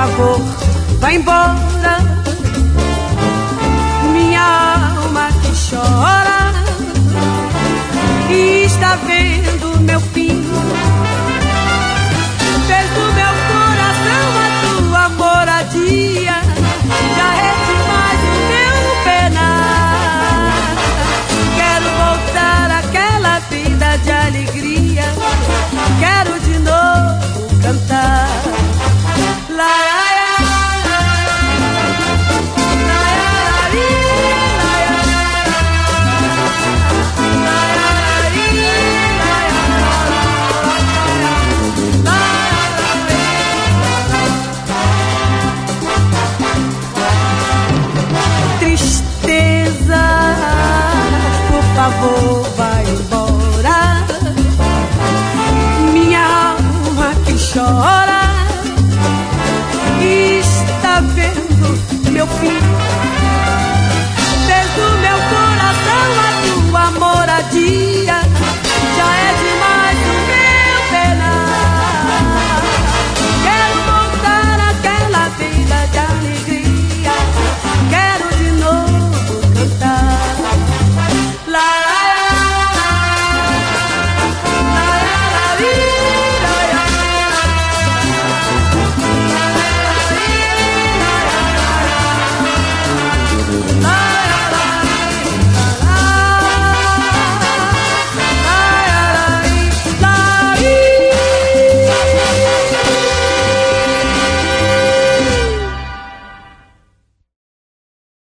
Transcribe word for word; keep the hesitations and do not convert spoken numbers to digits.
favor, vai embora. Minha alma que chora e está vendo meu fim. Fez do meu coração a tua moradia, já é demais o meu penar. Quero voltar àquela vida de alegria, quero de novo cantar. La, la, por favor, vai embora. Minha alma que chora está vendo meu fim. Desde o meu coração a